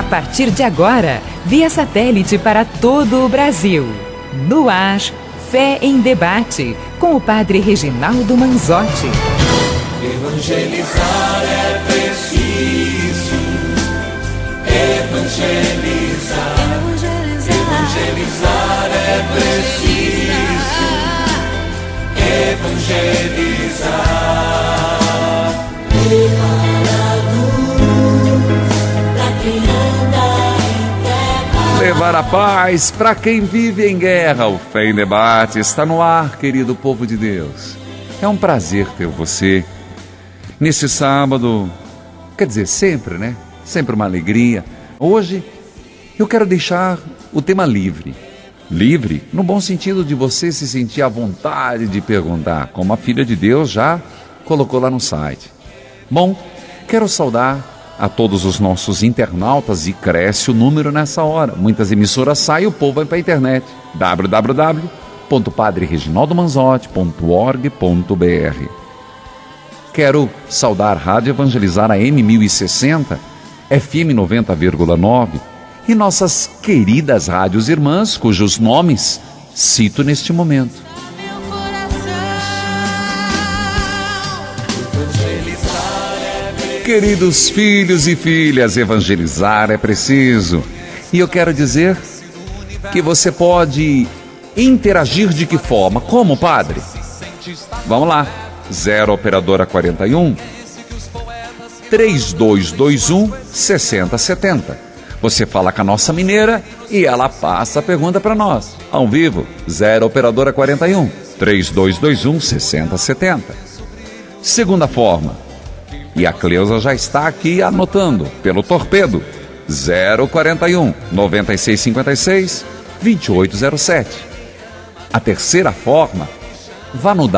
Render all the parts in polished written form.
partir de agora, via satélite para todo o Brasil. No ar, Fé em Debate, com o Padre Reginaldo Manzotti. Evangelizar é preciso. Evangelizar. Evangelizar é preciso. Evangelizar. Levar a paz para quem vive em guerra. O Fé em Debate está no ar, querido povo de Deus. É um prazer ter você nesse sábado, quer dizer, sempre, né? Sempre uma alegria. Hoje eu quero deixar o tema livre. Livre no bom sentido de você se sentir à vontade de perguntar, como a filha de Deus já colocou lá no site. Bom, quero saudar a todos os nossos internautas e cresce o número nessa hora. Muitas emissoras saem e o povo vai para a internet. www.padrereginaldomanzotti.org.br. Quero saudar a Rádio Evangelizar AM 1060, FM 90,9 e nossas queridas rádios irmãs, cujos nomes cito neste momento. Queridos filhos e filhas, evangelizar é preciso. E eu quero dizer que você pode interagir de que forma? Como, padre? Vamos lá. 0 operadora 41 3221 6070. Você fala com a nossa mineira e ela passa a pergunta para nós. Ao vivo, 0 operadora 41 3221 6070. Segunda forma. E a Cleusa já está aqui anotando pelo torpedo 041 9656 2807. A terceira forma, vá no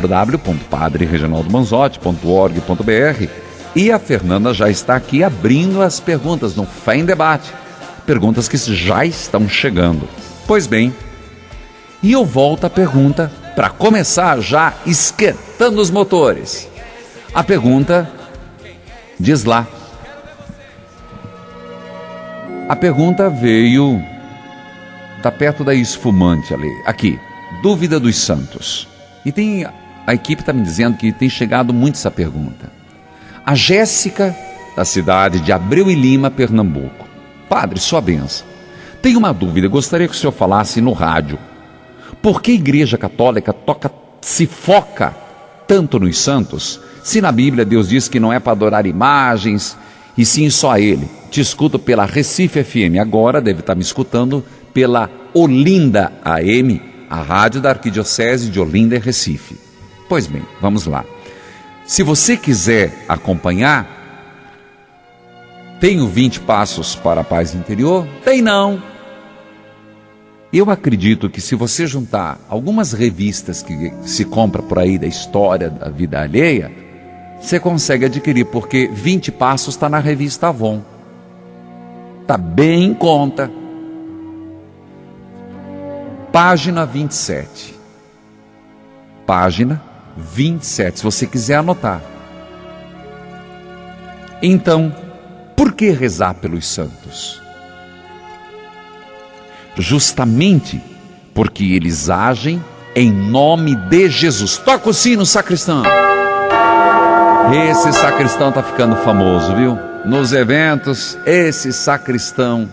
www.padrereginaldomanzotti.org.br e a Fernanda já está aqui abrindo as perguntas no Fé em Debate. Perguntas que já estão chegando. Pois bem, e eu volto à pergunta para começar já esquentando os motores. A pergunta diz lá. A pergunta veio, está perto da esfumante ali, aqui, dúvida dos santos. E a equipe está me dizendo que tem chegado muito essa pergunta. A Jéssica, da cidade de Abreu e Lima, Pernambuco. Padre, sua bênção. Tenho uma dúvida, gostaria que o senhor falasse no rádio. Por que a Igreja Católica se foca tanto nos santos, se na Bíblia Deus diz que não é para adorar imagens, e sim só a Ele? Te escuto pela Recife FM, agora deve estar me escutando pela Olinda AM, a rádio da Arquidiocese de Olinda e Recife. Pois bem, vamos lá. Se você quiser acompanhar, tem o 20 Passos para a Paz Interior? Tem não. Eu acredito que se você juntar algumas revistas que se compra por aí da história da vida alheia, você consegue adquirir, porque 20 Passos está na revista Avon. Está bem em conta. Página 27. Página 27, se você quiser anotar. Então, por que rezar pelos santos? Justamente porque eles agem em nome de Jesus. Toca o sino, sacristão. Esse sacristão está ficando famoso, viu? Nos eventos, esse sacristão.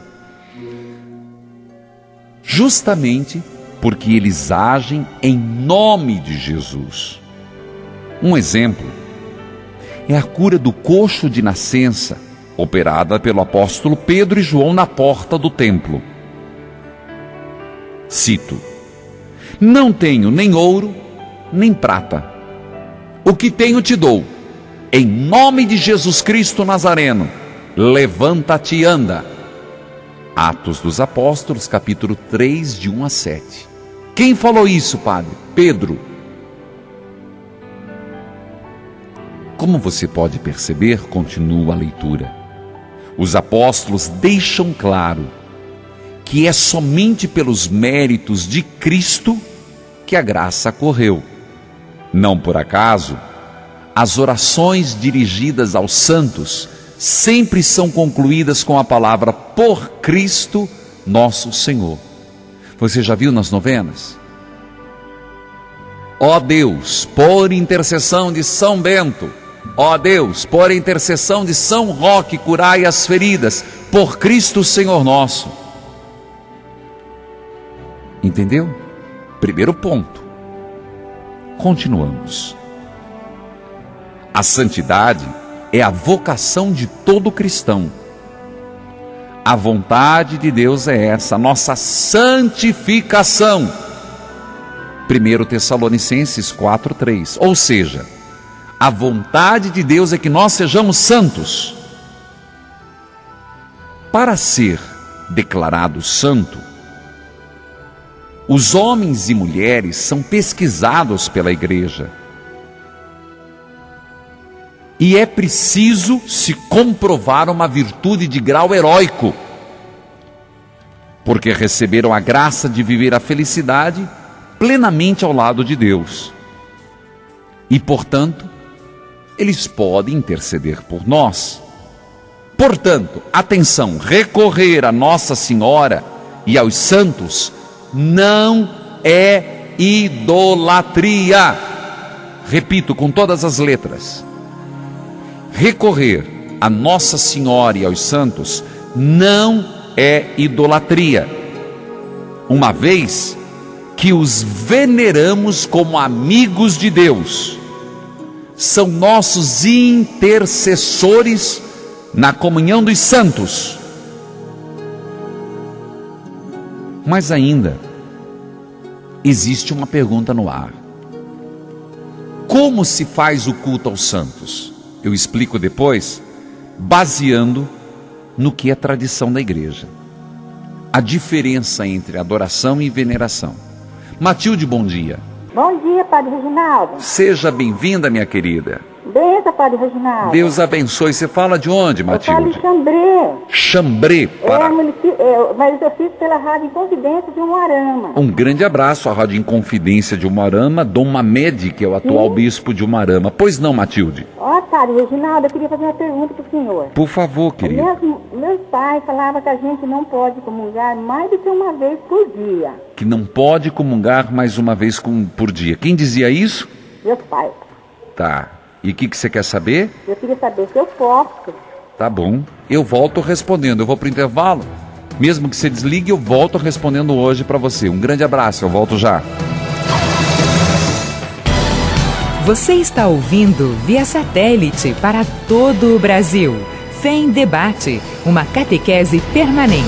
Justamente porque eles agem em nome de Jesus. Um exemplo é a cura do coxo de nascença, operada pelo apóstolo Pedro e João na porta do templo. Cito: não tenho nem ouro, nem prata. O que tenho te dou. Em nome de Jesus Cristo Nazareno, levanta-te e anda. Atos dos Apóstolos, capítulo 3, de 1 a 7. Quem falou isso, padre? Pedro. Como você pode perceber, continua a leitura, os apóstolos deixam claro que é somente pelos méritos de Cristo que a graça correu. Não por acaso, as orações dirigidas aos santos sempre são concluídas com a palavra por Cristo nosso Senhor. Você já viu nas novenas? Ó Deus, por intercessão de São Bento, ó Deus, por intercessão de São Roque, curai as feridas, por Cristo Senhor nosso. Entendeu? Primeiro ponto. Continuamos. A santidade é a vocação de todo cristão. A vontade de Deus é essa, a nossa santificação. 1 Tessalonicenses 4:3. Ou seja, a vontade de Deus é que nós sejamos santos. Para ser declarado santo, os homens e mulheres são pesquisados pela igreja. E é preciso se comprovar uma virtude de grau heróico, porque receberam a graça de viver a felicidade plenamente ao lado de Deus. E, portanto, eles podem interceder por nós. Portanto, atenção, recorrer a Nossa Senhora e aos santos não é idolatria. Repito com todas as letras. Recorrer a Nossa Senhora e aos santos não é idolatria, uma vez que os veneramos como amigos de Deus. São nossos intercessores na comunhão dos santos. Mas ainda existe uma pergunta no ar: como se faz o culto aos santos? Eu explico depois, baseando no que é tradição da igreja. A diferença entre adoração e veneração. Matilde, bom dia. Bom dia, Padre Reginaldo. Seja bem-vinda, minha querida. Benção, Padre Reginaldo. Deus abençoe. Você fala de onde, Matilde? Eu falo de Xambrê. Xambrê, para... mas eu fiz pela Rádio Inconfidência de Umuarama. Um grande abraço à Rádio Inconfidência de Umuarama, Dom Mamed, que é o atual bispo de Umuarama. Pois não, Matilde? Ó, Padre Reginaldo, eu queria fazer uma pergunta para o senhor. Por favor, querido. Meus pais falavam que a gente não pode comungar mais do que uma vez por dia. Que não pode comungar mais uma vez por dia. Quem dizia isso? Meus pais. Tá. E o que você quer saber? Eu queria saber se eu posso. Tá bom. Eu volto respondendo. Eu vou para o intervalo. Mesmo que você desligue, eu volto respondendo hoje para você. Um grande abraço. Eu volto já. Você está ouvindo via satélite para todo o Brasil. Fé em Debate, uma catequese permanente.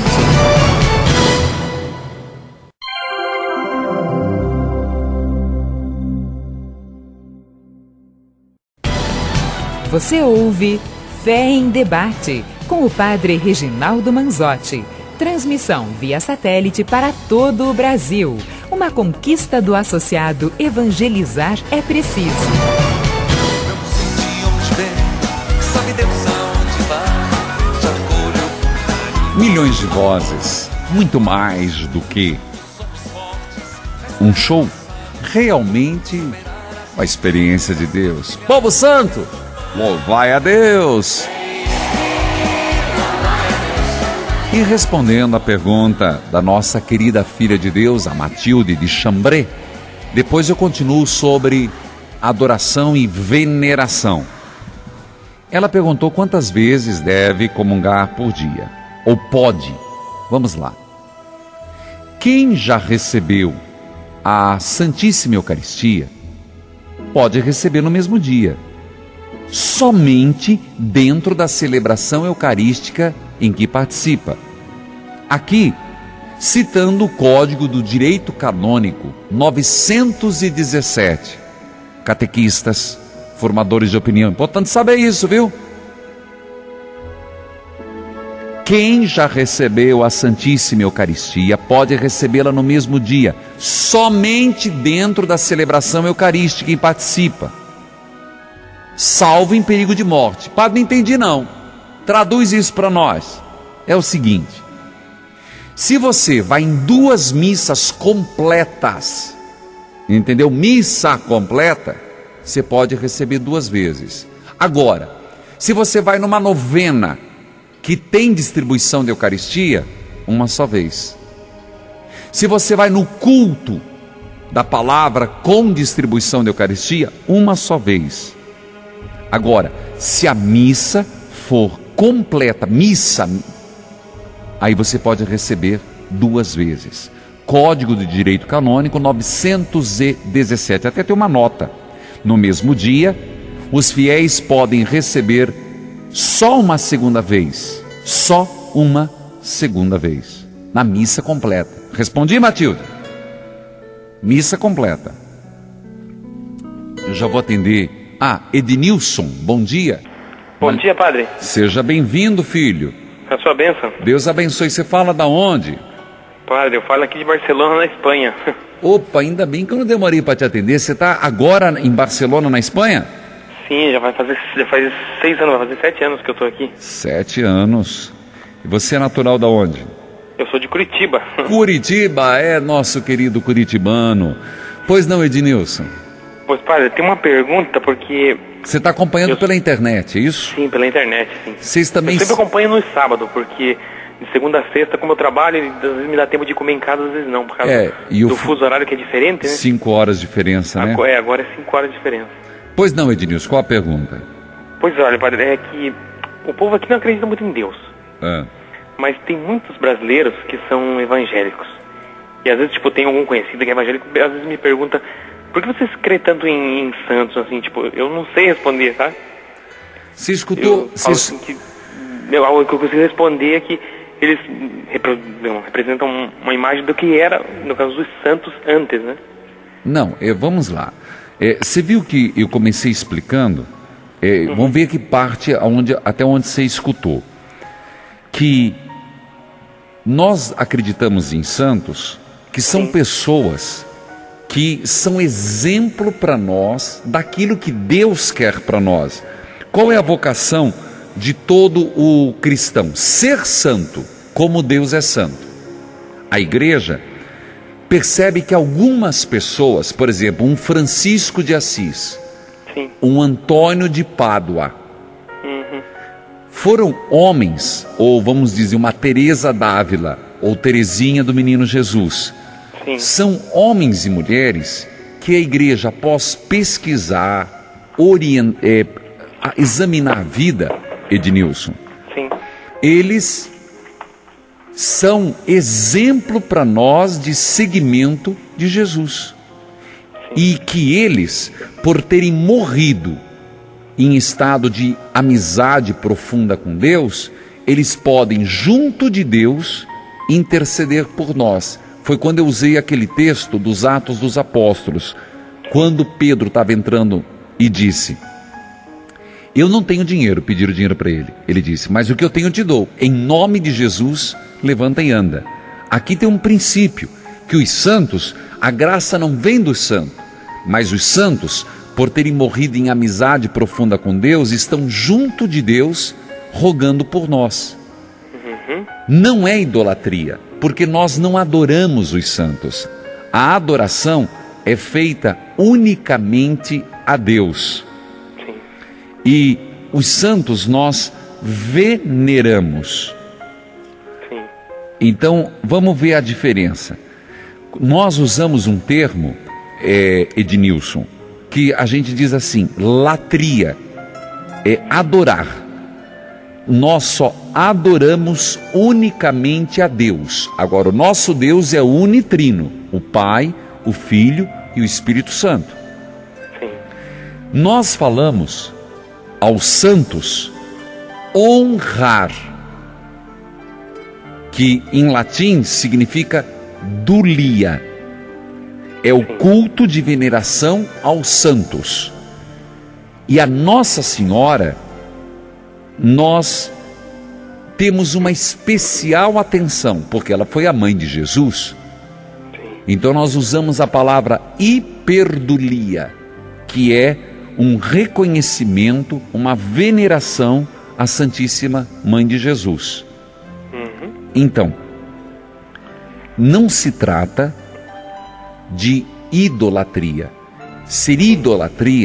Você ouve Fé em Debate, com o Padre Reginaldo Manzotti. Transmissão via satélite para todo o Brasil. Uma conquista do associado Evangelizar é Preciso. Milhões de vozes, muito mais do que um show, realmente a experiência de Deus. Povo santo, louvai a Deus! E respondendo à pergunta da nossa querida filha de Deus, a Matilde de Xambrê, depois eu continuo sobre adoração e veneração. Ela perguntou quantas vezes deve comungar por dia, ou pode. Vamos lá. Quem já recebeu a Santíssima Eucaristia, pode receber no mesmo dia, somente dentro da celebração eucarística em que participa. Aqui, citando o Código do Direito Canônico 917, catequistas, formadores de opinião, importante saber isso, viu? Quem já recebeu a Santíssima Eucaristia pode recebê-la no mesmo dia, somente dentro da celebração eucarística em que participa, salvo em perigo de morte. Padre, não entendi não. Traduz isso para nós. É o seguinte: se você vai em 2 missas completas, entendeu? Missa completa, você pode receber 2 vezes. Agora, Se você vai numa novena que tem distribuição de Eucaristia, uma só vez. Se você vai no culto da palavra com distribuição de Eucaristia, uma só vez. Agora, se a missa for completa, aí você pode receber 2 vezes. Código de Direito Canônico 917, até tem uma nota. No mesmo dia, os fiéis podem receber só uma segunda vez, na missa completa. Respondi, Matilde? Missa completa. Eu já vou atender. Ednilson, bom dia. Bom dia, padre. Seja bem-vindo, filho. A sua bênção. Deus abençoe. Você fala da onde? Padre, eu falo aqui de Barcelona, na Espanha. Opa, ainda bem que eu não demorei para te atender. Você está agora em Barcelona, na Espanha? Sim, já faz 6 anos, vai fazer 7 anos que eu estou aqui. 7 anos. E você é natural da onde? Eu sou de Curitiba. Curitiba, nosso querido curitibano. Pois não, Ednilson? Pois, padre, tem uma pergunta, porque... Você está acompanhando pela internet, é isso? Sim, pela internet, sim. Vocês também... Eu sempre acompanho no sábado, porque de segunda a sexta, como eu trabalho, às vezes me dá tempo de comer em casa, às vezes não, por causa do fuso horário que é diferente, né? 5 horas de diferença, né? Agora é 5 horas de diferença. Pois não, Ednilson, qual a pergunta? Pois olha, padre, é que o povo aqui não acredita muito em Deus. Mas tem muitos brasileiros que são evangélicos. E às vezes, tem algum conhecido que é evangélico, às vezes me pergunta, por que vocês creem tanto em santos, assim, eu não sei responder, sabe? Você escutou... Algo que eu consigo responder é que eles representam uma imagem do que era, no caso dos santos, antes, né? Não, vamos lá. Você viu que eu comecei explicando? Vamos ver que parte até onde você escutou. Que nós acreditamos em santos, que são pessoas que são exemplo para nós daquilo que Deus quer para nós. Qual é a vocação de todo o cristão? Ser santo, como Deus é santo. A igreja percebe que algumas pessoas, por exemplo, um Francisco de Assis, um Antônio de Pádua, foram homens, ou vamos dizer, uma Teresa d'Ávila, ou Teresinha do Menino Jesus. São homens e mulheres que a igreja, após pesquisar, examinar a vida, Ednilson, eles são exemplo para nós de seguimento de Jesus. E que eles, por terem morrido em estado de amizade profunda com Deus, eles podem, junto de Deus, interceder por nós. Foi quando eu usei aquele texto dos Atos dos Apóstolos, quando Pedro estava entrando e disse, eu não tenho dinheiro, pediram dinheiro para ele. Ele disse, mas o que eu tenho eu te dou. Em nome de Jesus, levanta e anda. Aqui tem um princípio, que os santos, a graça não vem dos santos, mas os santos, por terem morrido em amizade profunda com Deus, estão junto de Deus, rogando por nós. Não é idolatria, porque nós não adoramos os santos. A adoração é feita unicamente a Deus. E os santos nós veneramos. Então, vamos ver a diferença. Nós usamos um termo, Ednilson, que a gente diz assim, latria, é adorar. Nós só adoramos unicamente a Deus. Agora, o nosso Deus é unitrino, o Pai, o Filho e o Espírito Santo. Nós falamos aos santos honrar, que em latim significa dulia, é o culto de veneração aos santos. E a Nossa Senhora, nós temos uma especial atenção, porque ela foi a mãe de Jesus. Então nós usamos a palavra hiperdulia, que é um reconhecimento, uma veneração à Santíssima Mãe de Jesus. Então, não se trata de idolatria. Seria idolatria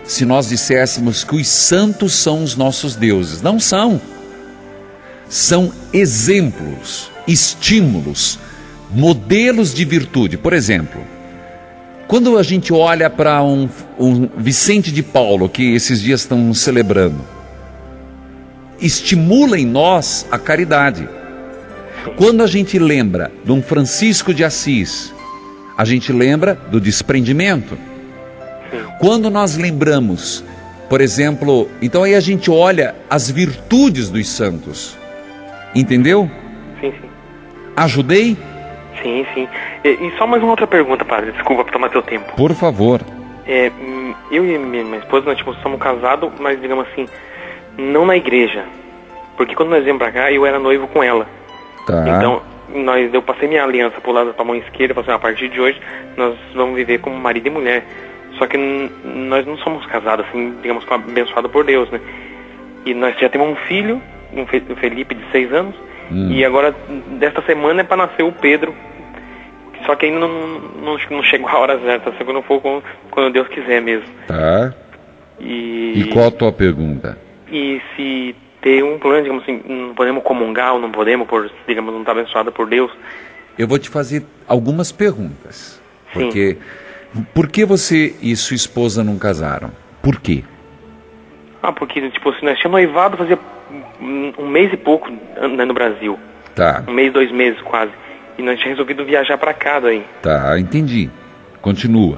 se nós disséssemos que os santos são os nossos deuses. Não são. São exemplos, estímulos, modelos de virtude. Por exemplo, quando a gente olha para um Vicente de Paulo, que esses dias estão celebrando, estimula em nós a caridade. Quando a gente lembra de um Francisco de Assis, a gente lembra do desprendimento. Quando nós lembramos, por exemplo, então aí a gente olha as virtudes dos santos. Entendeu? Sim, sim. Ajudei? Sim, sim. E só mais uma outra pergunta, padre. Desculpa por tomar teu tempo. Por favor. Eu e minha esposa, nós somos casados, mas digamos assim, não na igreja. Porque quando nós viemos pra cá, eu era noivo com ela. Tá. Então, eu passei minha aliança pro lado da mão esquerda, falei assim, a partir de hoje, nós vamos viver como marido e mulher. Só que nós não somos casados, assim, digamos, abençoados por Deus, né? E nós já temos um filho, o Felipe, de 6 anos, e agora, desta semana, é para nascer o Pedro. Só que ainda não chegou a hora certa, se não for quando Deus quiser mesmo. Tá. E qual a tua pergunta? E se ter um plano, digamos assim, não podemos comungar ou não podemos, digamos, não estar abençoado por Deus? Eu vou te fazer algumas perguntas. Sim. Por que você e sua esposa não casaram? Por quê? Porque, tipo, se nós tínhamos noivado fazia um mês e pouco no Brasil. Tá. 1 mês, 2 meses quase. E nós tínhamos resolvido viajar pra cá daí. Tá, entendi. Continua.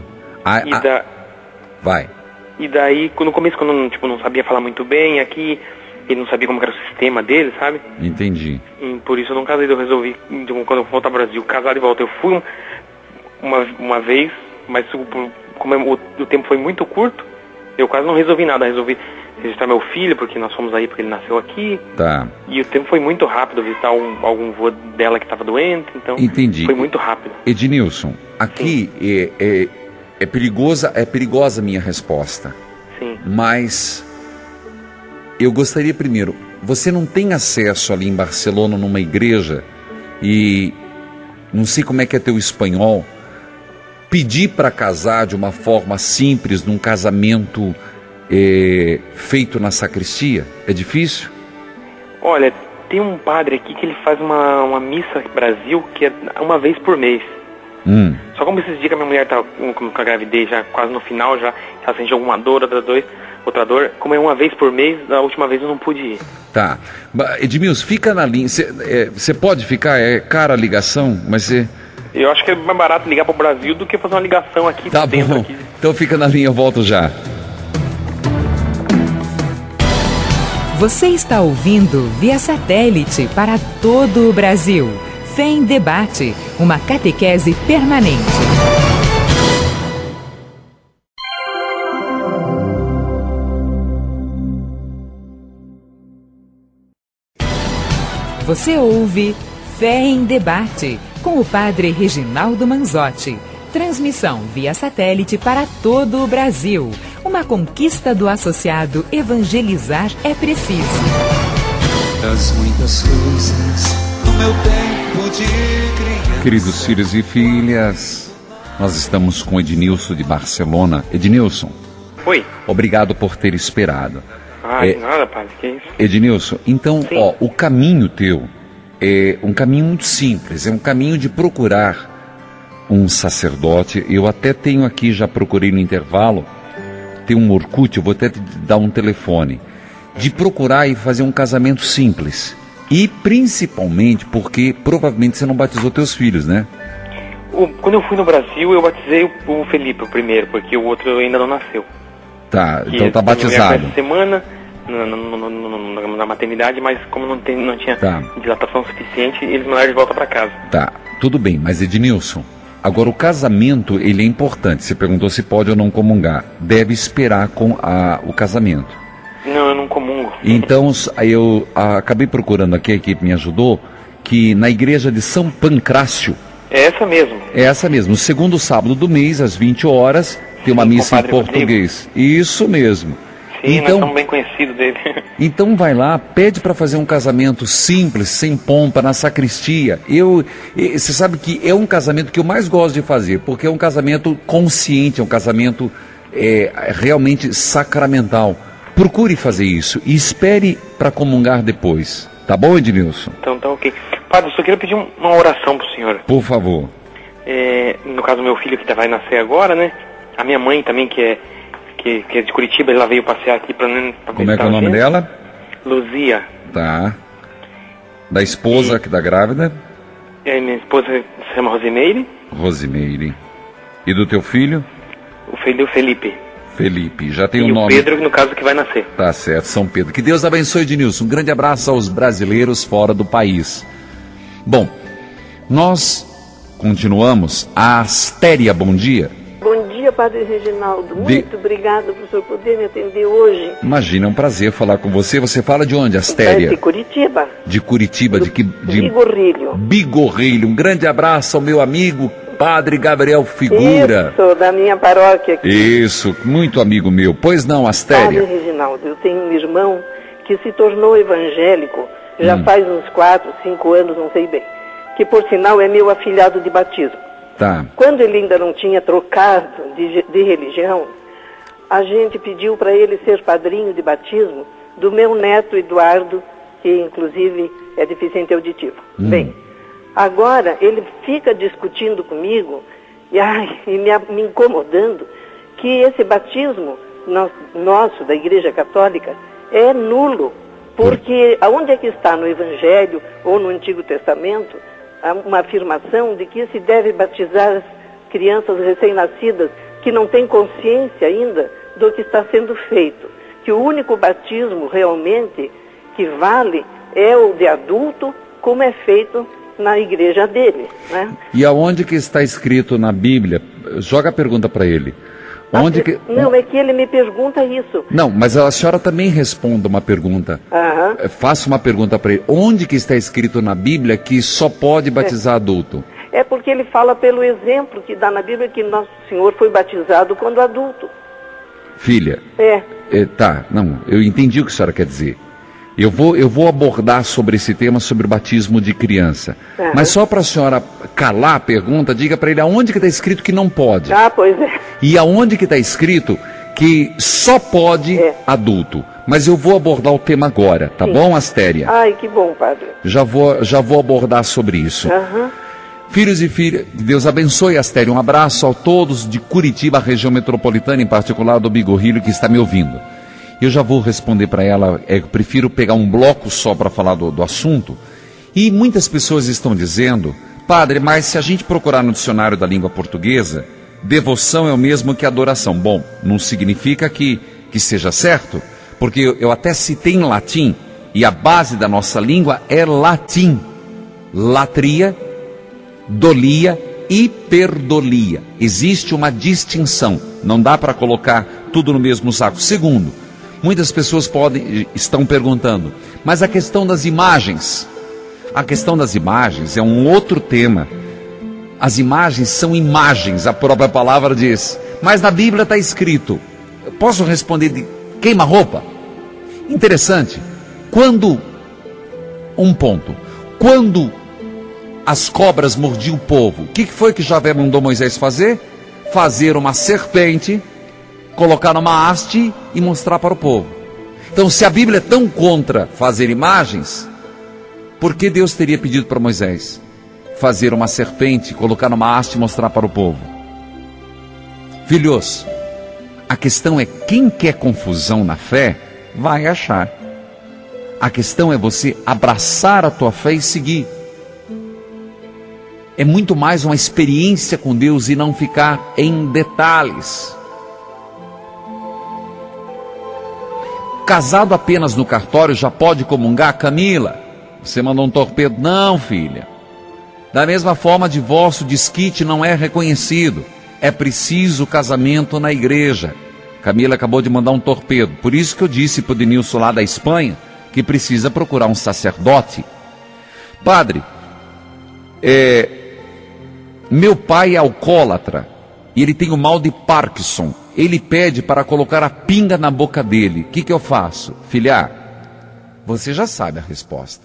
Vai. E daí, no começo, quando não sabia falar muito bem aqui, ele não sabia como era o sistema dele, sabe? Entendi. E por isso eu não casei, eu resolvi, quando eu voltar ao Brasil, casar de volta. Eu fui uma vez, mas como o tempo foi muito curto, eu quase não resolvi nada. Resolvi registrar meu filho, porque nós fomos aí, porque ele nasceu aqui. Tá. E o tempo foi muito rápido, visitar algum vô dela que estava doente, então entendi. Foi muito rápido. Ednilson, aqui é perigosa a minha resposta. Sim. Mas eu gostaria primeiro, você não tem acesso ali em Barcelona numa igreja e não sei como é que é teu espanhol, pedir para casar de uma forma simples, num casamento feito na sacristia? É difícil? Olha, tem um padre aqui que ele faz uma missa no Brasil que é uma vez por mês. Só como esses dias que a minha mulher tá com a gravidez já quase no final, já sente alguma dor, outra dor, como é uma vez por mês, da última vez eu não pude ir. Tá. Edmilson, fica na linha. Você pode ficar? É cara a ligação, mas você... Eu acho que é mais barato ligar para o Brasil do que fazer uma ligação aqui dentro. Bom. Aqui. Então fica na linha, eu volto já. Você está ouvindo via satélite para todo o Brasil. Fé em Debate, uma catequese permanente. Você ouve Fé em Debate, com o padre Reginaldo Manzotti. Transmissão via satélite para todo o Brasil. Uma conquista do associado Evangelizar é Preciso. Das muitas coisas no meu tempo de criança. Queridos filhos e filhas, nós estamos com Ednilson de Barcelona. Ednilson. Oi. Obrigado por ter esperado. Nada, padre, que isso? Ednilson, então, o caminho teu é um caminho muito simples, é um caminho de procurar um sacerdote. Eu até tenho aqui, já procurei no intervalo, tem um Orkut, eu vou até te dar um telefone, de procurar e fazer um casamento simples. E principalmente porque provavelmente você não batizou teus filhos, né? Quando eu fui no Brasil, eu batizei o Felipe, o primeiro, porque o outro ainda não nasceu. Tá, então tá batizado. Essa semana na maternidade, mas como não tinha dilatação suficiente, eles mandaram de volta para casa. Tá, tudo bem, mas Ednilson, agora o casamento, ele é importante. Você perguntou se pode ou não comungar. Deve esperar com o casamento. Não, eu não comungo. Então, eu acabei procurando aqui, a equipe me ajudou, que na igreja de São Pancrácio... É essa mesmo. É essa mesmo. No segundo sábado do mês, às 20 horas, tem uma missa em português. Rodrigo. Isso mesmo. Sim, então, nós somos bem conhecidos dele. Então vai lá, pede para fazer um casamento simples, sem pompa, na sacristia. Você sabe que é um casamento que eu mais gosto de fazer, porque é um casamento consciente, é um casamento realmente sacramental. Procure fazer isso e espere para comungar depois. Tá bom, Ednilson? Então tá ok. Padre, eu só queria pedir uma oração pro senhor. Por favor. No caso do meu filho que vai nascer agora, né? A minha mãe também, que é de Curitiba, ela veio passear aqui pra Como é que é o nome dela? Luzia. Tá. Da esposa que tá grávida? Minha esposa se chama Rosimeire. Rosimeire. E do teu filho? O filho Felipe. Felipe, já tem e um nome. E o Pedro, no caso, que vai nascer. Tá certo, São Pedro. Que Deus abençoe, Ednilson. Um grande abraço aos brasileiros fora do país. Bom, nós continuamos. A Astéria, bom dia. Bom dia, Padre Reginaldo. Muito obrigada por o senhor poder me atender hoje. Imagina, é um prazer falar com você. Você fala de onde, Astéria? De Curitiba. De Curitiba, de Bigorrilho. Bigorrilho. Um grande abraço ao meu amigo Padre Gabriel Figura. Isso, da minha paróquia aqui. Isso, muito amigo meu. Pois não, Astéria? Padre Reginaldo, eu tenho um irmão que se tornou evangélico já faz uns 4, 5 anos, não sei bem. Que, por sinal, é meu afilhado de batismo. Tá. Quando ele ainda não tinha trocado de religião, a gente pediu para ele ser padrinho de batismo do meu neto Eduardo, que inclusive é deficiente auditivo. Bem, agora ele fica discutindo comigo e me incomodando que esse batismo nosso, da Igreja Católica, é nulo. Porque aonde é que está no Evangelho ou no Antigo Testamento uma afirmação de que se deve batizar as crianças recém-nascidas que não têm consciência ainda do que está sendo feito? Que o único batismo realmente que vale é o de adulto, como é feito na igreja dele, né? E aonde que está escrito na Bíblia? Joga a pergunta para ele. Onde que... Não, é que ele me pergunta isso. Não, mas a senhora também responda uma pergunta. Faça uma pergunta para ele. Onde que está escrito na Bíblia que só pode batizar adulto? É porque ele fala pelo exemplo que dá na Bíblia que Nosso Senhor foi batizado quando adulto. Filha. Tá, não, eu entendi o que a senhora quer dizer. Eu vou abordar sobre esse tema, sobre o batismo de criança. Mas só para a senhora calar a pergunta, diga para ele aonde que está escrito que não pode. Pois é. E aonde que está escrito que só pode adulto. Mas eu vou abordar o tema agora, tá bom, Astéria? Ai, que bom, padre. Já vou abordar sobre isso. Filhos e filhas, Deus abençoe, Astéria. Um abraço a todos de Curitiba, a região metropolitana, em particular do Bigorrilho, que está me ouvindo. Eu já vou responder para ela, eu prefiro pegar um bloco só para falar do assunto. E muitas pessoas estão dizendo, padre, mas se a gente procurar no dicionário da língua portuguesa, devoção é o mesmo que adoração. Bom, não significa que seja certo, porque eu até citei em latim, e a base da nossa língua é latim. Latria, dolia, hiperdolia. Existe uma distinção, não dá para colocar tudo no mesmo saco. Segundo, muitas pessoas estão perguntando, mas a questão das imagens é um outro tema. As imagens são imagens, a própria palavra diz. Mas na Bíblia está escrito. Eu posso responder de queima-roupa? Interessante. Quando as cobras mordiam o povo, o que foi que Javé mandou Moisés fazer? Fazer uma serpente, colocar numa haste e mostrar para o povo. Então, se a Bíblia é tão contra fazer imagens, por que Deus teria pedido para Moisés fazer uma serpente, colocar numa haste e mostrar para o povo? Filhos, a questão é quem quer confusão na fé, vai achar. A questão é você abraçar a tua fé e seguir. É muito mais uma experiência com Deus e não ficar em detalhes. Casado apenas no cartório já pode comungar? Camila, você mandou um torpedo? Não, filha. Da mesma forma, divórcio, desquite não é reconhecido. É preciso casamento na igreja. Camila acabou de mandar um torpedo. Por isso que eu disse para o Denilson lá da Espanha que precisa procurar um sacerdote. Padre, meu pai é alcoólatra e ele tem o mal de Parkinson. Ele pede para colocar a pinga na boca dele. O que eu faço? Filha, você já sabe a resposta.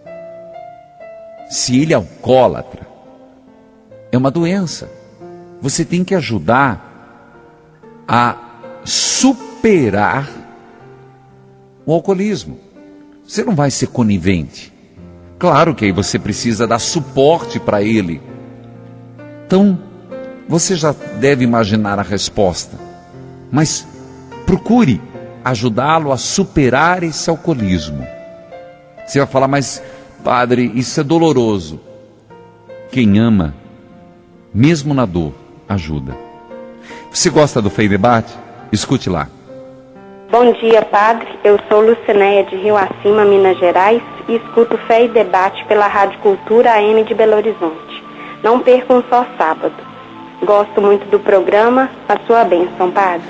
Se ele é alcoólatra, é uma doença. Você tem que ajudar a superar o alcoolismo. Você não vai ser conivente. Claro que aí você precisa dar suporte para ele. Então, você já deve imaginar a resposta. Mas procure ajudá-lo a superar esse alcoolismo. Você vai falar, mas padre, isso é doloroso. Quem ama, mesmo na dor, ajuda. Você gosta do Fé e Debate? Escute lá. Bom dia, padre. Eu sou Lucinéia de Rio Acima, Minas Gerais, e escuto Fé e Debate pela Rádio Cultura AM de Belo Horizonte. Não perca um só sábado. Gosto muito do programa. A sua bênção, padre.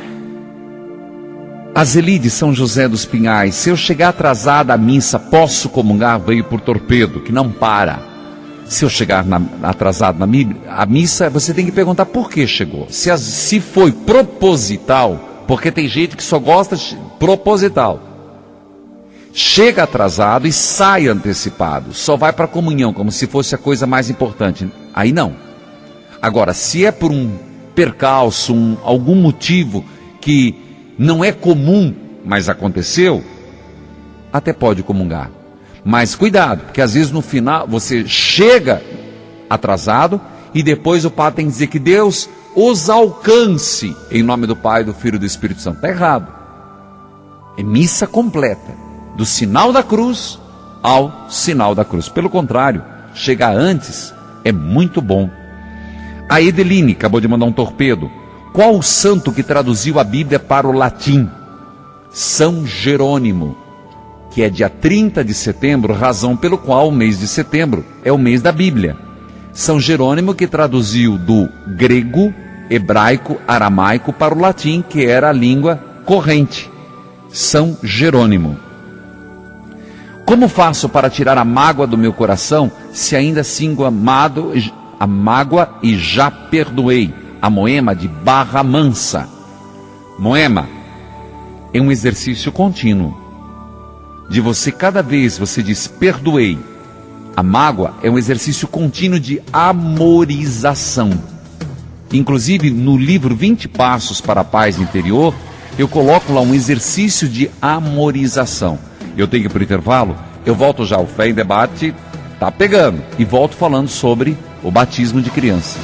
Azeli de São José dos Pinhais. Se eu chegar atrasada à missa, posso comungar? Veio por torpedo, que não para. Se eu chegar atrasado à missa, você tem que perguntar por que chegou. Se foi proposital, porque tem gente que só gosta de proposital. Chega atrasado e sai antecipado. Só vai para a comunhão, como se fosse a coisa mais importante. Aí não. Agora, se é por um percalço, algum motivo que não é comum, mas aconteceu, até pode comungar. Mas cuidado, porque às vezes no final você chega atrasado e depois o padre tem que dizer que Deus os alcance em nome do Pai, do Filho e do Espírito Santo. Está errado. É missa completa, do sinal da cruz ao sinal da cruz. Pelo contrário, chegar antes é muito bom. A Edeline acabou de mandar um torpedo. Qual o santo que traduziu a Bíblia para o latim? São Jerônimo, que é dia 30 de setembro, razão pelo qual o mês de setembro é o mês da Bíblia. São Jerônimo que traduziu do grego, hebraico, aramaico para o latim, que era a língua corrente. São Jerônimo. Como faço para tirar a mágoa do meu coração, se ainda sinto a mágoa e já perdoei? A Moema de Barra Mansa. Moema é um exercício contínuo. De você, cada vez você diz perdoei. A mágoa é um exercício contínuo de amorização. Inclusive no livro 20 Passos para a Paz Interior, eu coloco lá um exercício de amorização. Eu tenho que ir para o intervalo, eu volto já. O Fé em Debate tá pegando e volto falando sobre o batismo de criança.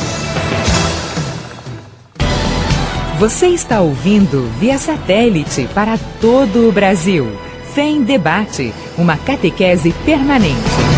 Você está ouvindo via satélite para todo o Brasil. Fé em Debate, uma catequese permanente.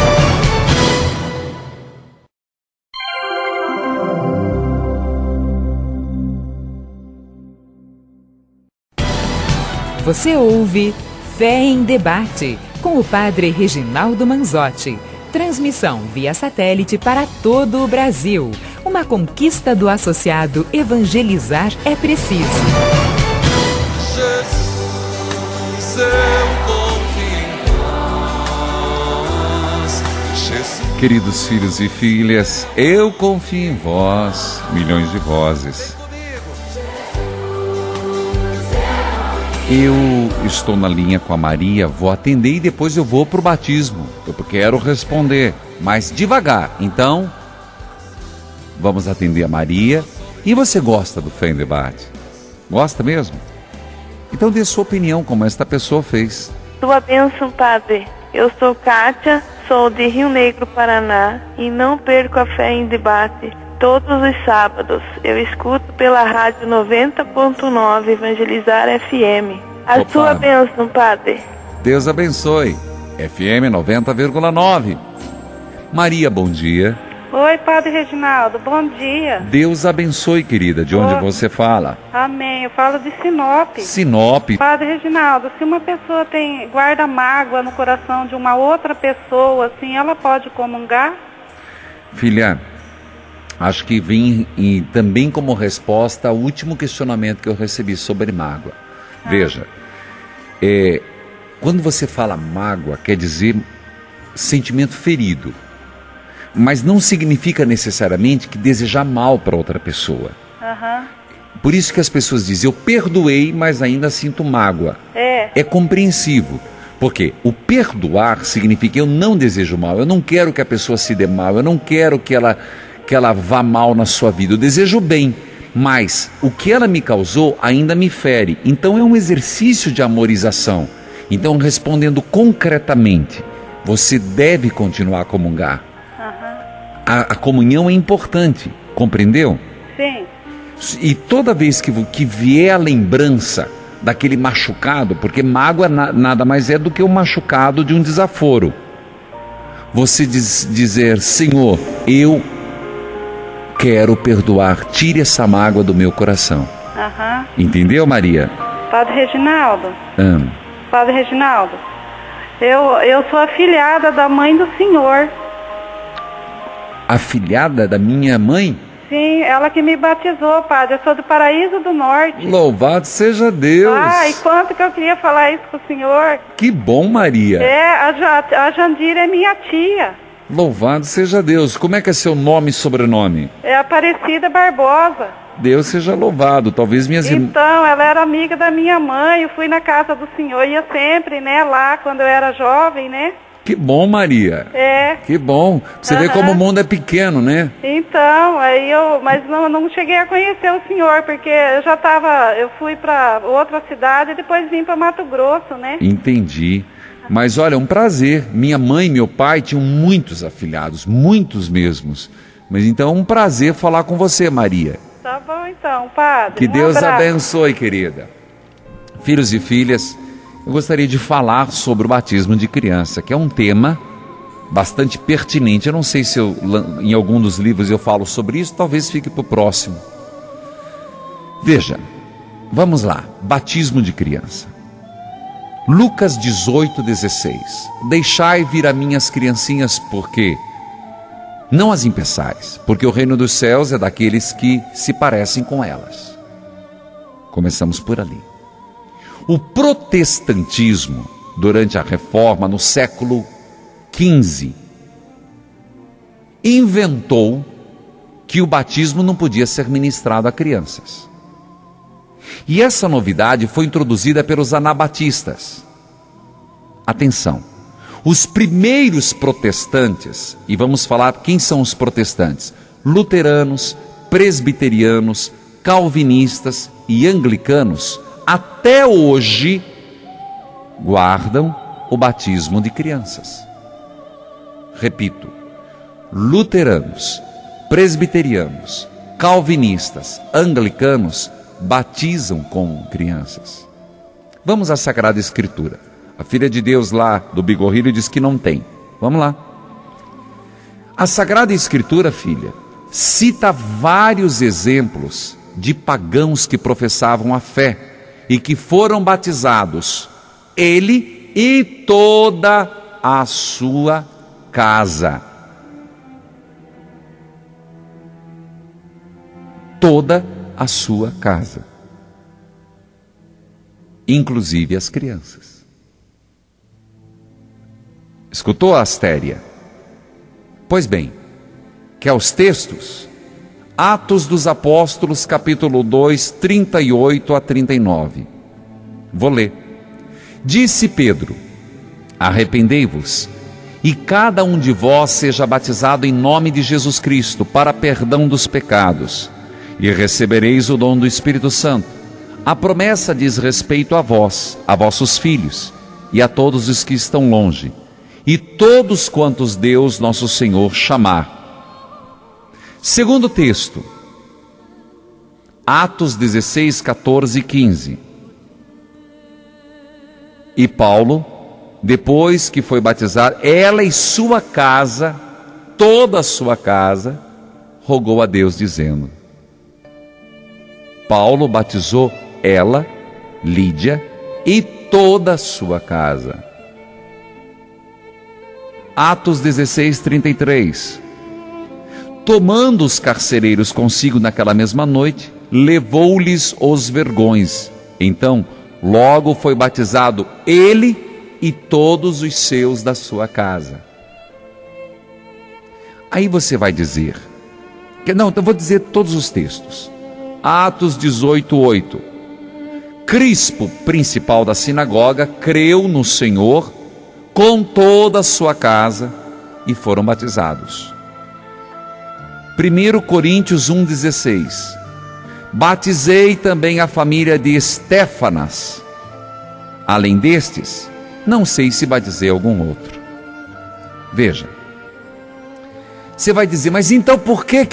Você ouve Fé em Debate, com o padre Reginaldo Manzotti. Transmissão via satélite para todo o Brasil. Uma conquista do associado Evangelizar é Preciso. Jesus, eu confio em vós. Queridos filhos e filhas, eu confio em vós. Milhões de vozes. Eu estou na linha com a Maria, vou atender e depois eu vou para o batismo. Eu quero responder, mas devagar. Então, vamos atender a Maria. E você gosta do Fé em Debate? Gosta mesmo? Então dê sua opinião, como esta pessoa fez. Sua bênção, padre. Eu sou Kátia, sou de Rio Negro, Paraná, e não perco a Fé em Debate. Todos os sábados eu escuto pela rádio 90.9 Evangelizar FM. A Opa. Sua bênção, padre. Deus abençoe. FM 90,9. Maria, bom dia. Oi, Padre Reginaldo, bom dia. Deus abençoe, querida. De onde você fala? Amém, eu falo de Sinop. Sinop. Padre Reginaldo, se uma pessoa guarda mágoa no coração de uma outra pessoa, assim, ela pode comungar? Filha, acho que vim também como resposta ao último questionamento que eu recebi sobre mágoa. Veja, quando você fala mágoa, quer dizer sentimento ferido. Mas não significa necessariamente que desejar mal para outra pessoa. Por isso que as pessoas dizem, eu perdoei, mas ainda sinto mágoa. É compreensivo. Porque o perdoar significa eu não desejo mal, eu não quero que a pessoa se dê mal, eu não quero que ela vá mal na sua vida, eu desejo bem. mas o que ela me causou ainda me fere. Então é um exercício de amorização. Então, respondendo concretamente, você deve continuar a comungar. A comunhão é importante, compreendeu? Sim. E toda vez que vier a lembrança daquele machucado, porque mágoa nada mais é do que o machucado de um desaforo, você dizer: Senhor, eu quero perdoar, tire essa mágoa do meu coração. Entendeu, Maria? Padre Reginaldo. Padre Reginaldo, eu sou afilhada da mãe do senhor. Afilhada da minha mãe? Sim, ela que me batizou, padre. Eu sou do Paraíso do Norte. Louvado seja Deus. Ai, quanto que eu queria falar isso com o senhor. Que bom, Maria. A Jandira é minha tia. Louvado seja Deus. Como é que é seu nome e sobrenome? É Aparecida Barbosa. Deus seja louvado. Talvez minhas irmãs... Então, ela era amiga da minha mãe. Eu fui na casa do senhor, ia sempre, né, lá quando eu era jovem, né? Que bom, Maria. Que bom. Você vê como o mundo é pequeno, né? Então, mas não cheguei a conhecer o senhor, porque eu fui para outra cidade e depois vim para Mato Grosso, né? Entendi. Mas olha, é um prazer. Minha mãe e meu pai tinham muitos afilhados, muitos mesmos. Mas então é um prazer falar com você, Maria. Tá bom então, padre. Que Deus abençoe, querida. Filhos e filhas, eu gostaria de falar sobre o batismo de criança, que é um tema bastante pertinente. Eu não sei se em algum dos livros eu falo sobre isso, talvez fique para o próximo. Veja, vamos lá, batismo de criança. Lucas 18:16. Deixai vir a minhas criancinhas, porque não as impeçais, porque o reino dos céus é daqueles que se parecem com elas. Começamos por ali. O protestantismo, durante a Reforma, no século XV, inventou que o batismo não podia ser ministrado a crianças. E essa novidade foi introduzida pelos anabatistas. Atenção, os primeiros protestantes, e vamos falar quem são os protestantes: luteranos, presbiterianos, calvinistas e anglicanos, até hoje guardam o batismo de crianças. Repito, luteranos, presbiterianos, calvinistas, anglicanos batizam com crianças. Vamos à Sagrada Escritura. A filha de Deus lá do Bigorrilho diz que não tem. Vamos lá. A Sagrada Escritura, filha, cita vários exemplos de pagãos que professavam a fé e que foram batizados, ele e toda a sua casa. Toda a sua casa, inclusive as crianças. Escutou, Astéria? Pois bem, quer os textos? Atos dos Apóstolos, capítulo 2, 38 a 39. Vou ler. Disse Pedro: arrependei-vos, e cada um de vós seja batizado em nome de Jesus Cristo, para perdão dos pecados, e recebereis o dom do Espírito Santo. A promessa diz respeito a vós, a vossos filhos, e a todos os que estão longe, e todos quantos Deus nosso Senhor chamar. Segundo texto, Atos 16, 14 e 15. E Paulo, depois que foi batizado, ela e sua casa, toda a sua casa, rogou a Deus dizendo. Paulo batizou ela, Lídia, e toda a sua casa. Atos 16, 33. Tomando os carcereiros consigo naquela mesma noite, levou-lhes os vergões. Então, logo foi batizado ele e todos os seus da sua casa. Aí você vai dizer, então eu vou dizer todos os textos. Atos 18, 8. Crispo, principal da sinagoga, creu no Senhor com toda a sua casa e foram batizados. 1 Coríntios 1,16. Batizei também a família de Estéfanas. Além destes, não sei se batizei algum outro. Veja, você vai dizer, mas então por que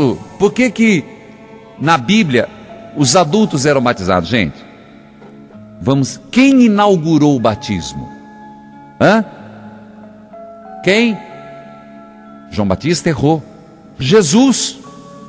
na Bíblia os adultos eram batizados? Gente, quem inaugurou o batismo? Quem? João Batista errou. Jesus.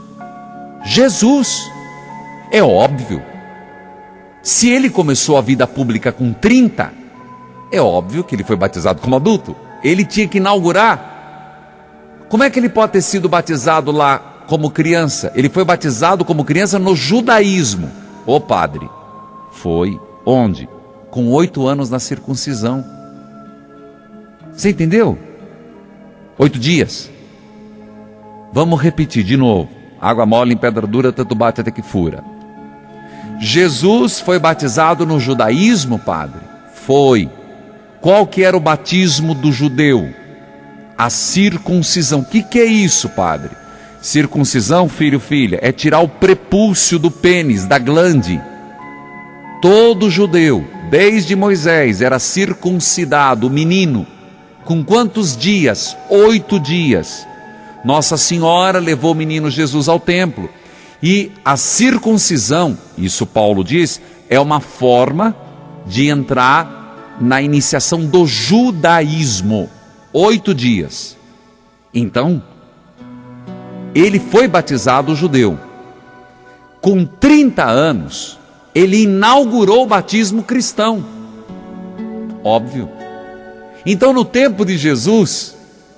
É óbvio. Se ele começou a vida pública com 30, é óbvio que ele foi batizado como adulto. Ele tinha que inaugurar. Como é que ele pode ter sido batizado lá como criança? Ele foi batizado como criança no judaísmo. Ô padre, foi onde? Com 8 anos na circuncisão. Você entendeu? 8 dias. Vamos repetir de novo. Água mole em pedra dura, tanto bate até que fura. Jesus foi batizado no judaísmo, padre? Foi. Qual que era o batismo do judeu? A circuncisão. O que é isso, padre? Circuncisão, filho, filha, é tirar o prepúcio do pênis, da glande. Todo judeu, desde Moisés, era circuncidado, o menino. Com quantos dias? 8 dias. Nossa Senhora levou o menino Jesus ao templo. E a circuncisão, isso Paulo diz, é uma forma de entrar na iniciação do judaísmo. 8 dias. Então, ele foi batizado judeu. Com 30 anos, ele inaugurou o batismo cristão. Óbvio. Então, no tempo de Jesus,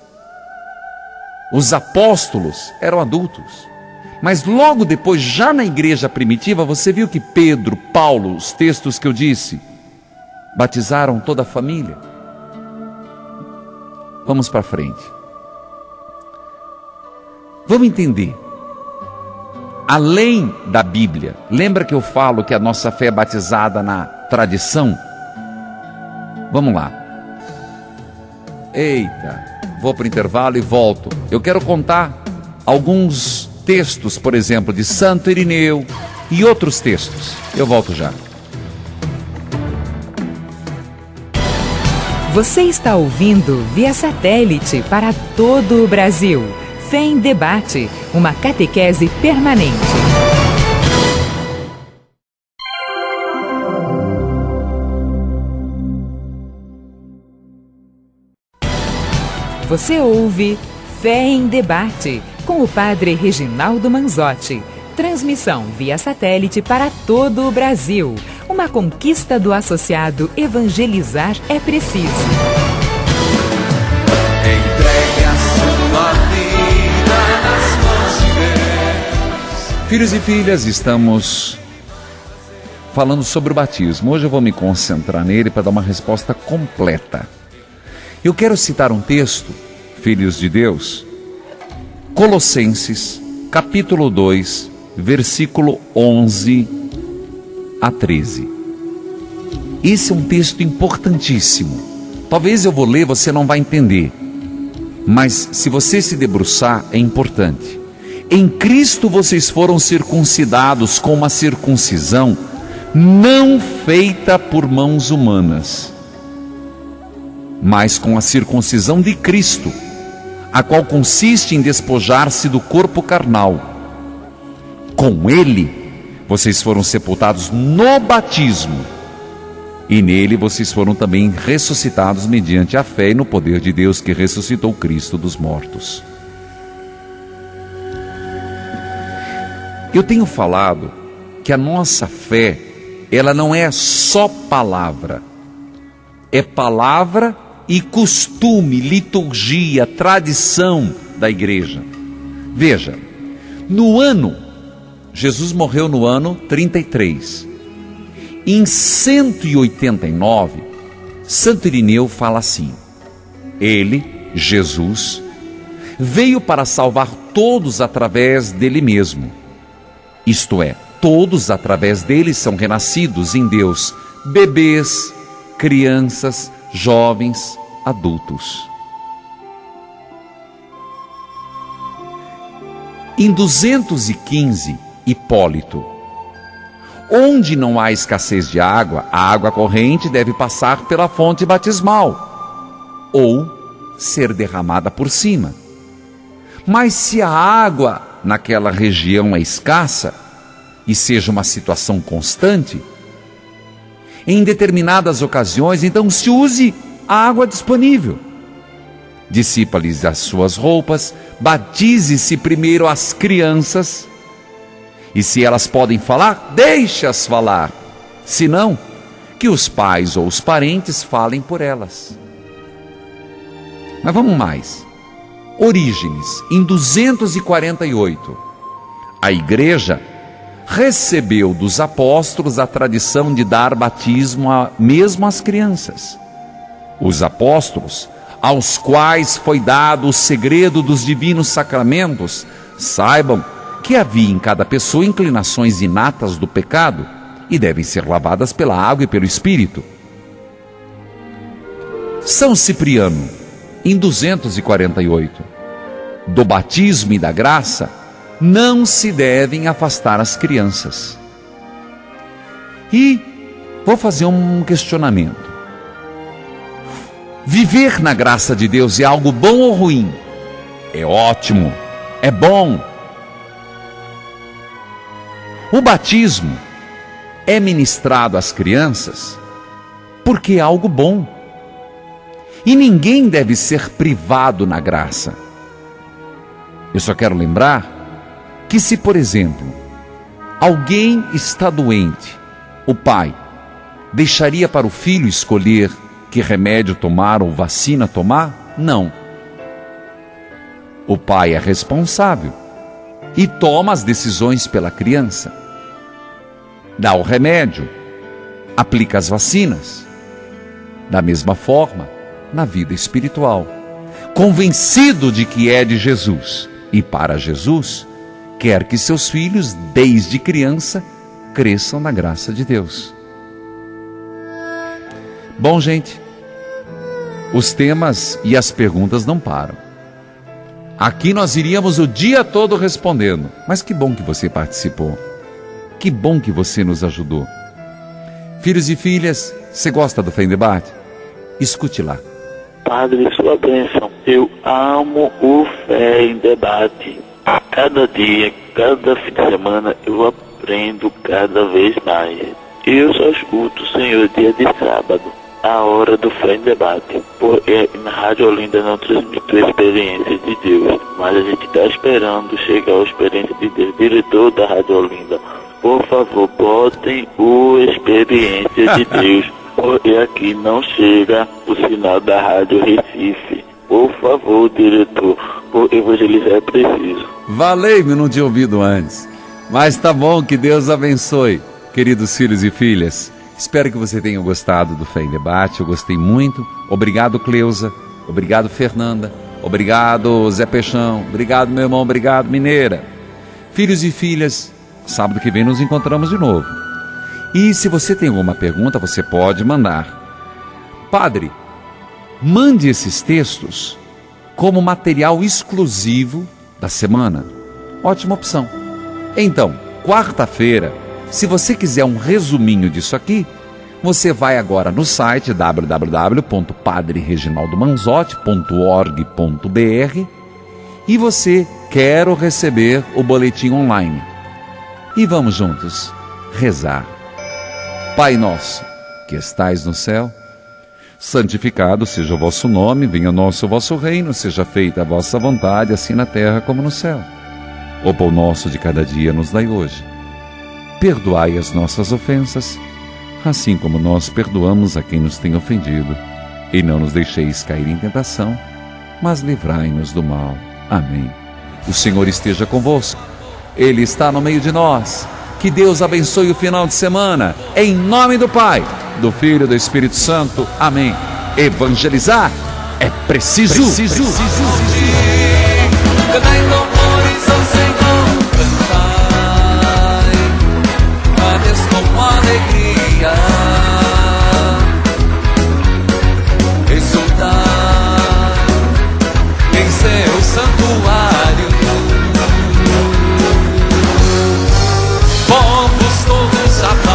os apóstolos eram adultos. Mas logo depois, já na igreja primitiva, você viu que Pedro, Paulo, os textos que eu disse, batizaram toda a família. Vamos para frente. Vamos entender. Além da Bíblia, lembra que eu falo que a nossa fé é batizada na tradição? Vamos lá. Eita, vou para o intervalo e volto. Eu quero contar alguns textos, por exemplo, de Santo Irineu e outros textos. Eu volto já. Você está ouvindo via satélite para todo o Brasil. Fé em Debate, uma catequese permanente. Você ouve Fé em Debate, com o padre Reginaldo Manzotti. Transmissão via satélite para todo o Brasil. Uma conquista do associado Evangelizar é Preciso. Entregue a sua vida nas mãos de Deus. Filhos e filhas, estamos falando sobre o batismo. Hoje eu vou me concentrar nele para dar uma resposta completa. Eu quero citar um texto, filhos de Deus, Colossenses, capítulo 2, versículo 11 a 13. Esse é um texto importantíssimo. Talvez eu vou ler, você não vai entender, mas se você se debruçar, é importante. Em Cristo vocês foram circuncidados com uma circuncisão não feita por mãos humanas, mas com a circuncisão de Cristo, a qual consiste em despojar-se do corpo carnal. Com ele, vocês foram sepultados no batismo, e nele vocês foram também ressuscitados mediante a fé e no poder de Deus que ressuscitou Cristo dos mortos. Eu tenho falado que a nossa fé, ela não é só palavra, é palavra e costume, liturgia, tradição da igreja. Veja, Jesus morreu no ano 33. Em 189, Santo Irineu fala assim: ele, Jesus, veio para salvar todos através dele mesmo. Isto é, todos através dele são renascidos em Deus, bebês, crianças, jovens, adultos. Em 215, Hipólito, onde não há escassez de água, a água corrente deve passar pela fonte batismal, ou ser derramada por cima. Mas se a água naquela região é escassa, e seja uma situação constante, em determinadas ocasiões, então se use a água disponível. Dissipa-lhes as suas roupas, batize-se primeiro as crianças, e se elas podem falar, deixe-as falar. Se não, que os pais ou os parentes falem por elas. Mas vamos mais. Orígenes, em 248, a igreja recebeu dos apóstolos a tradição de dar batismo mesmo às crianças. Os apóstolos, aos quais foi dado o segredo dos divinos sacramentos, saibam que havia em cada pessoa inclinações inatas do pecado e devem ser lavadas pela água e pelo Espírito. São Cipriano, em 248, do batismo e da graça não se devem afastar as crianças. E vou fazer um questionamento. Viver na graça de Deus é algo bom ou ruim? É ótimo, é bom. O batismo é ministrado às crianças porque é algo bom. E ninguém deve ser privado na graça. Eu só quero lembrar que se, por exemplo, alguém está doente, o pai deixaria para o filho escolher que remédio tomar ou vacina tomar? Não. O pai é responsável e toma as decisões pela criança. Dá o remédio, aplica as vacinas. Da mesma forma, na vida espiritual, convencido de que é de Jesus e para Jesus, quer que seus filhos, desde criança, cresçam na graça de Deus. Bom, gente, os temas e as perguntas não param. Aqui nós iríamos o dia todo respondendo, mas que bom que você participou. Que bom que você nos ajudou. Filhos e filhas, você gosta do Fé em Debate? Escute lá. Padre, sua bênção. Eu amo o Fé em Debate. A cada dia, cada fim de semana, eu aprendo cada vez mais. Eu só escuto, Senhor, dia de sábado, a hora do Fé em Debate. Porque na Rádio Olinda não transmite a experiência de Deus, mas a gente está esperando chegar a experiência de Deus. Diretor da Rádio Olinda, por favor, botem o Experiência de Deus, porque aqui não chega o sinal da Rádio Recife. Por favor, diretor, por evangelizar é preciso. Valeu-me, não tinha ouvido antes. Mas tá bom, que Deus abençoe, queridos filhos e filhas. Espero que você tenha gostado do Fé em Debate, eu gostei muito. Obrigado, Cleusa. Obrigado, Fernanda. Obrigado, Zé Peixão. Obrigado, meu irmão. Obrigado, Mineira. Filhos e filhas, sábado que vem nos encontramos de novo. E se você tem alguma pergunta, você pode mandar. Padre, mande esses textos como material exclusivo da semana. Ótima opção. Então, quarta-feira, se você quiser um resuminho disso aqui, você vai agora no site www.padrereginaldomanzotti.org.br e você quer receber o boletim online. E vamos juntos rezar. Pai nosso, que estais no céu, santificado seja o vosso nome, venha o vosso reino, seja feita a vossa vontade, assim na terra como no céu. O pão nosso de cada dia nos dai hoje. Perdoai as nossas ofensas, assim como nós perdoamos a quem nos tem ofendido. E não nos deixeis cair em tentação, mas livrai-nos do mal. Amém. O Senhor esteja convosco. Ele está no meio de nós. Que Deus abençoe o final de semana. Em nome do Pai, do Filho e do Espírito Santo. Amém. Evangelizar é preciso. Cantai louvores ao Senhor, cantai a Deus com alegria, exultai em seu santuário. Povos todos a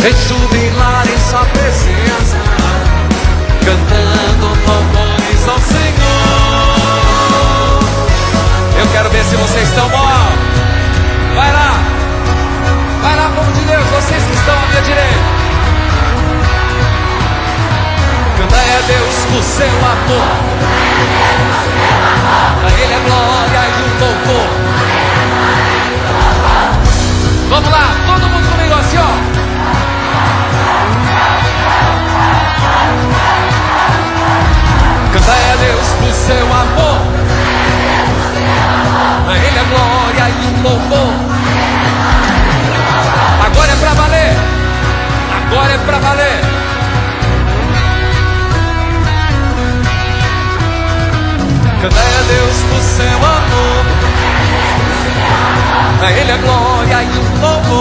em jubilar em sua presença, cantando louvores ao Senhor. Eu quero ver se vocês estão bom. Vai lá, povo de Deus, vocês que estão à minha direita. Cantai a Deus por seu amor, a Ele a glória e o louvor. Vamos lá, todo mundo comigo assim, ó. Cantai a Deus por seu amor, a Ele a glória e o louvor. Agora é pra valer, agora é pra valer. Cantai a Deus por seu amor, a Ele a glória e o louvor.